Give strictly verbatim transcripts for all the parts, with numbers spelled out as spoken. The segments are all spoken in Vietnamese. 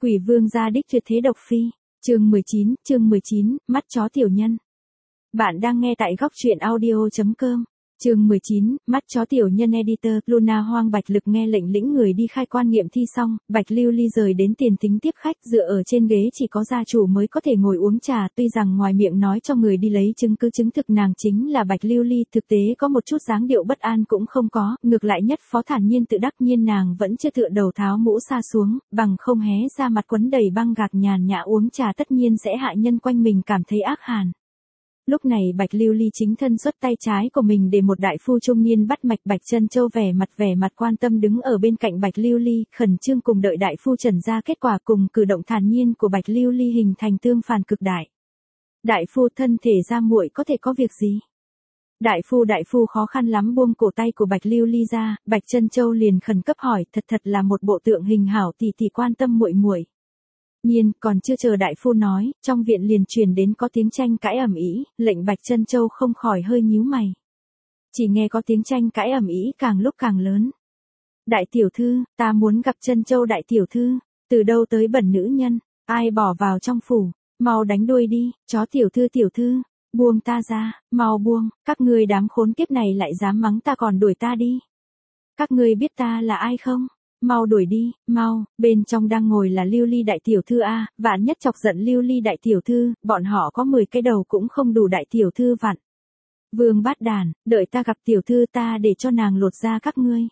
Quỷ vương gia đích tuyệt thế độc phi. Chương mười chín, chương mười chín, mắt chó tiểu nhân. Bạn đang nghe tại góc truyện audio chấm com. Chương mười chín, mắt chó tiểu nhân editor. Luna Hoang Bạch Lực nghe lệnh lĩnh người đi khai quan nghiệm thi xong, Bạch Lưu Ly rời đến tiền tính tiếp khách, dựa ở trên ghế chỉ có gia chủ mới có thể ngồi uống trà, tuy rằng ngoài miệng nói cho người đi lấy chứng cứ chứng thực nàng chính là Bạch Lưu Ly, thực tế có một chút dáng điệu bất an cũng không có, ngược lại nhất phó thản nhiên tự đắc nhiên nàng vẫn chưa tựa đầu tháo mũ sa xuống, bằng không hé ra mặt quấn đầy băng gạc nhàn nhã uống trà tất nhiên sẽ hại nhân quanh mình cảm thấy ác hàn. Lúc này Bạch Lưu Ly chính thân xuất tay trái của mình để một đại phu trung niên bắt mạch. Bạch Chân Châu vẻ mặt vẻ mặt quan tâm đứng ở bên cạnh Bạch Lưu Ly, khẩn trương cùng đợi đại phu trần ra kết quả, cùng cử động thản nhiên của Bạch Lưu Ly hình thành tương phản cực đại. Đại phu, thân thể ra muội có thể có việc gì? Đại phu đại phu khó khăn lắm buông cổ tay của Bạch Lưu Ly ra, Bạch Chân Châu liền khẩn cấp hỏi, thật thật là một bộ tượng hình hảo tỷ tỷ quan tâm muội muội. Nhiên, còn chưa chờ đại phu nói, trong viện liền truyền đến có tiếng tranh cãi ầm ĩ, lệnh Bạch Chân Châu không khỏi hơi nhíu mày. Chỉ nghe có tiếng tranh cãi ầm ĩ càng lúc càng lớn. Đại tiểu thư, ta muốn gặp Chân Châu đại tiểu thư, từ đâu tới bẩn nữ nhân, ai bỏ vào trong phủ, mau đánh đuôi đi, chó tiểu thư tiểu thư, buông ta ra, mau buông, các ngươi đám khốn kiếp này lại dám mắng ta còn đuổi ta đi. Các ngươi biết ta là ai không? Mau đuổi đi, mau, bên trong đang ngồi là Lưu Ly đại tiểu thư a, vạn nhất chọc giận Lưu Ly đại tiểu thư, bọn họ có mười cái đầu cũng không đủ đại tiểu thư vặn. Vương bát đàn, đợi ta gặp tiểu thư ta để cho nàng lột ra các ngươi.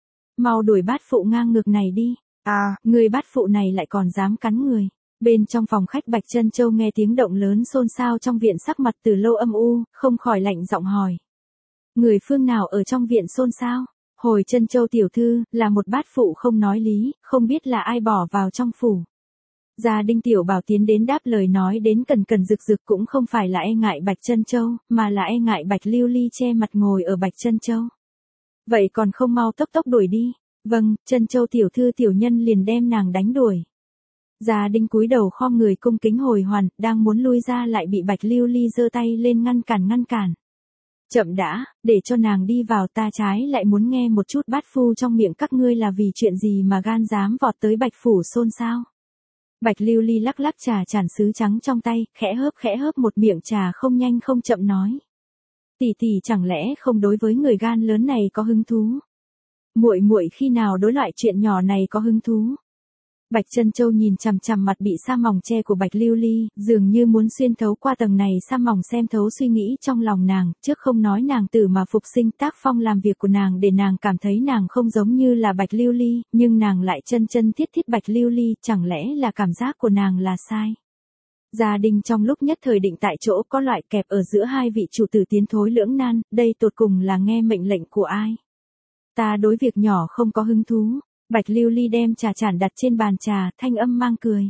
Mau đuổi bát phụ ngang ngược này đi, à, người bát phụ này lại còn dám cắn người. Bên trong phòng khách Bạch Chân Châu nghe tiếng động lớn xôn xao trong viện, sắc mặt từ lâu âm u, không khỏi lạnh giọng hỏi. Người phương nào ở trong viện xôn xao? Hồi Chân Châu tiểu thư, là một bát phụ không nói lý, không biết là ai bỏ vào trong phủ. Gia Đinh tiểu bảo tiến đến đáp lời nói đến cần cần rực rực, cũng không phải là e ngại Bạch Chân Châu, mà là e ngại Bạch Lưu Ly che mặt ngồi ở Bạch Chân Châu. Vậy còn không mau tốc tốc đuổi đi. Vâng, Chân Châu tiểu thư tiểu nhân liền đem nàng đánh đuổi. Gia Đinh cúi đầu khom người cung kính hồi hoàn, đang muốn lui ra lại bị Bạch Lưu Ly giơ tay lên ngăn cản ngăn cản. Chậm đã, để cho nàng đi vào, ta trái lại muốn nghe một chút bát phu trong miệng các ngươi là vì chuyện gì mà gan dám vọt tới Bạch phủ xôn xao. Bạch Lưu Ly lắc lắc trà chản sứ trắng trong tay, khẽ hớp khẽ hớp một miệng trà không nhanh không chậm nói. Tỷ tỷ chẳng lẽ không đối với người gan lớn này có hứng thú? Muội muội khi nào đối loại chuyện nhỏ này có hứng thú? Bạch Chân Châu nhìn chằm chằm mặt bị sa mỏng che của Bạch Lưu Ly, dường như muốn xuyên thấu qua tầng này sa mỏng xem thấu suy nghĩ trong lòng nàng, trước không nói nàng tử mà phục sinh tác phong làm việc của nàng để nàng cảm thấy nàng không giống như là Bạch Lưu Ly, nhưng nàng lại chân chân thiết thiết Bạch Lưu Ly, chẳng lẽ là cảm giác của nàng là sai? Gia Đình trong lúc nhất thời định tại chỗ, có loại kẹp ở giữa hai vị chủ tử tiến thối lưỡng nan, đây tột cùng là nghe mệnh lệnh của ai? Ta đối việc nhỏ không có hứng thú. Bạch Lưu Ly đem trà chản đặt trên bàn trà, thanh âm mang cười.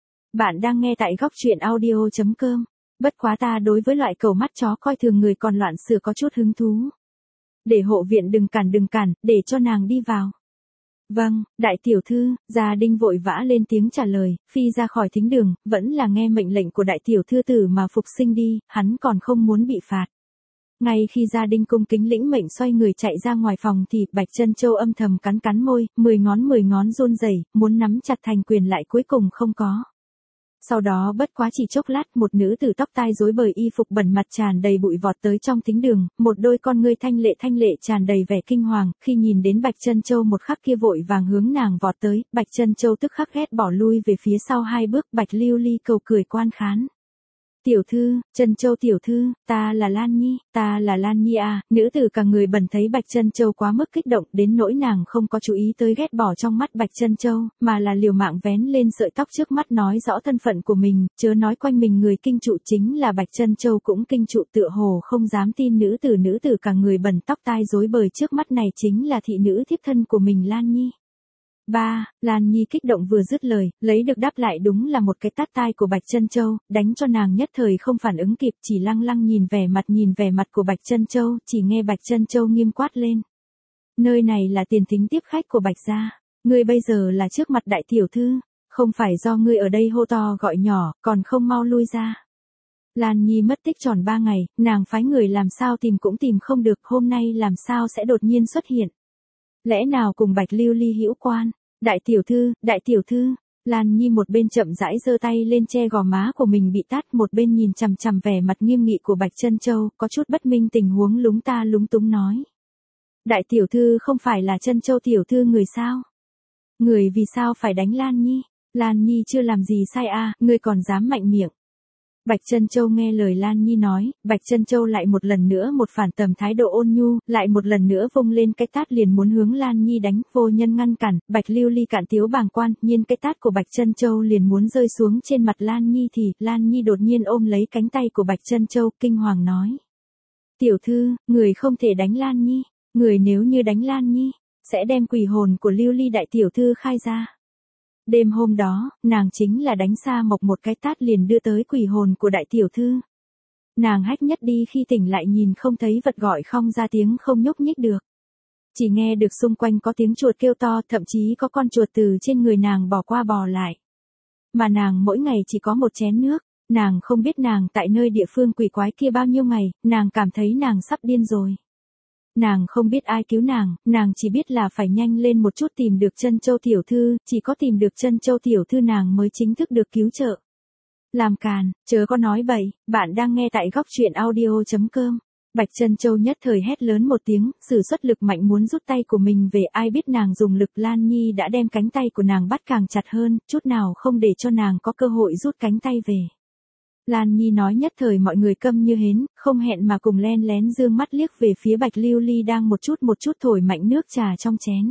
Bạn đang nghe tại góc truyện audio chấm com. Bất quá ta đối với loại cẩu mắt chó coi thường người còn loạn sửa có chút hứng thú. Để hộ viện đừng cản đừng cản, để cho nàng đi vào. Vâng, đại tiểu thư, Gia Đinh vội vã lên tiếng trả lời, phi ra khỏi thính đường, vẫn là nghe mệnh lệnh của đại tiểu thư tử mà phục sinh đi, hắn còn không muốn bị phạt. Ngay khi Gia Đinh cung kính lĩnh mệnh xoay người chạy ra ngoài phòng thì Bạch Chân Châu âm thầm cắn cắn môi, mười ngón mười ngón run rẩy, muốn nắm chặt thành quyền lại cuối cùng không có. Sau đó bất quá chỉ chốc lát, một nữ tử tóc tai rối bời y phục bẩn mặt tràn đầy bụi vọt tới trong thính đường, một đôi con ngươi thanh lệ thanh lệ tràn đầy vẻ kinh hoàng, khi nhìn đến Bạch Chân Châu một khắc kia vội vàng hướng nàng vọt tới, Bạch Chân Châu tức khắc ghét bỏ lui về phía sau hai bước. Bạch Lưu Ly cầu cười quan khán. Tiểu thư, Chân Châu tiểu thư, ta là Lan Nhi, ta là Lan Nhi à, nữ tử cả người bẩn thấy Bạch Chân Châu quá mức kích động đến nỗi nàng không có chú ý tới ghét bỏ trong mắt Bạch Chân Châu, mà là liều mạng vén lên sợi tóc trước mắt nói rõ thân phận của mình, chớ nói quanh mình người kinh trụ chính là Bạch Chân Châu cũng kinh trụ, tựa hồ không dám tin nữ tử nữ tử cả người bẩn tóc tai rối bời trước mắt này chính là thị nữ thiếp thân của mình Lan Nhi. Ba, Lan Nhi kích động vừa dứt lời, lấy được đáp lại đúng là một cái tát tai của Bạch Chân Châu, đánh cho nàng nhất thời không phản ứng kịp, chỉ lăng lăng nhìn vẻ mặt nhìn vẻ mặt của Bạch Chân Châu, chỉ nghe Bạch Chân Châu nghiêm quát lên. Nơi này là tiền thính tiếp khách của Bạch gia, ngươi bây giờ là trước mặt đại tiểu thư, không phải do ngươi ở đây hô to gọi nhỏ, còn không mau lui ra. Lan Nhi mất tích tròn ba ngày, nàng phái người làm sao tìm cũng tìm không được, hôm nay làm sao sẽ đột nhiên xuất hiện. Lẽ nào cùng Bạch Lưu Ly hữu quan? Đại tiểu thư, đại tiểu thư, Lan Nhi một bên chậm rãi giơ tay lên che gò má của mình bị tát, một bên nhìn chằm chằm vẻ mặt nghiêm nghị của Bạch Trân Châu, có chút bất minh tình huống lúng ta lúng túng nói. Đại tiểu thư không phải là Trân Châu tiểu thư người sao? Người vì sao phải đánh Lan Nhi? Lan Nhi chưa làm gì sai à, ngươi còn dám mạnh miệng. Bạch Trân Châu nghe lời Lan Nhi nói, Bạch Trân Châu lại một lần nữa một phản tầm thái độ ôn nhu, lại một lần nữa vung lên cái tát liền muốn hướng Lan Nhi đánh, vô nhân ngăn cản, Bạch Lưu Ly cạn tiếu bàng quan, nhiên cái tát của Bạch Trân Châu liền muốn rơi xuống trên mặt Lan Nhi thì, Lan Nhi đột nhiên ôm lấy cánh tay của Bạch Trân Châu, kinh hoàng nói. Tiểu thư, người không thể đánh Lan Nhi, người nếu như đánh Lan Nhi, sẽ đem quỷ hồn của Lưu Ly đại tiểu thư khai ra. Đêm hôm đó, nàng chính là đánh Sa Mộc một cái tát liền đưa tới quỷ hồn của đại tiểu thư. Nàng hách nhất đi khi tỉnh lại nhìn không thấy vật gọi không ra tiếng không nhúc nhích được. Chỉ nghe được xung quanh có tiếng chuột kêu to, thậm chí có con chuột từ trên người nàng bò qua bò lại. Mà nàng mỗi ngày chỉ có một chén nước, nàng không biết nàng tại nơi địa phương quỷ quái kia bao nhiêu ngày, nàng cảm thấy nàng sắp điên rồi. Nàng không biết ai cứu nàng, nàng chỉ biết là phải nhanh lên một chút tìm được Trân Châu tiểu thư, chỉ có tìm được Trân Châu tiểu thư nàng mới chính thức được cứu trợ. Làm càn, chớ có nói bậy, bạn đang nghe tại góc truyện audio chấm com. Bạch Trân Châu nhất thời hét lớn một tiếng, sử xuất lực mạnh muốn rút tay của mình về, ai biết nàng dùng lực Lan Nhi đã đem cánh tay của nàng bắt càng chặt hơn, chút nào không để cho nàng có cơ hội rút cánh tay về. Lan Nhi nói nhất thời mọi người câm như hến, không hẹn mà cùng len lén dương mắt liếc về phía Bạch Lưu Ly đang một chút một chút thổi mạnh nước trà trong chén.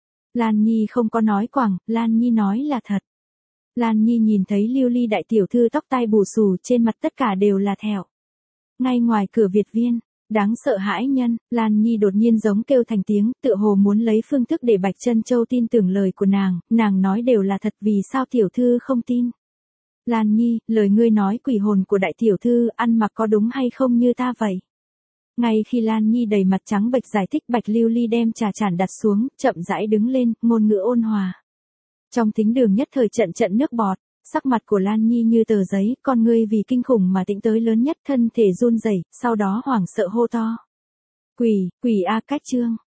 Lan Nhi không có nói quảng, Lan Nhi nói là thật. Lan Nhi nhìn thấy Lưu Ly đại tiểu thư tóc tai bù xù trên mặt tất cả đều là thẹo. Ngay ngoài cửa Việt Viên, đáng sợ hãi nhân, Lan Nhi đột nhiên giống kêu thành tiếng, tựa hồ muốn lấy phương thức để Bạch Trân Châu tin tưởng lời của nàng, nàng nói đều là thật vì sao tiểu thư không tin. Lan Nhi, lời ngươi nói quỷ hồn của đại tiểu thư ăn mặc có đúng hay không như ta vậy? Ngay khi Lan Nhi đầy mặt trắng bệch giải thích, Bạch Lưu Ly đem trà chản đặt xuống, chậm rãi đứng lên, ngôn ngữ ôn hòa. Trong thính đường nhất thời trận trận nước bọt, sắc mặt của Lan Nhi như tờ giấy, con ngươi vì kinh khủng mà tĩnh tới lớn nhất, thân thể run rẩy, sau đó hoảng sợ hô to. Quỷ, quỷ a cách trương.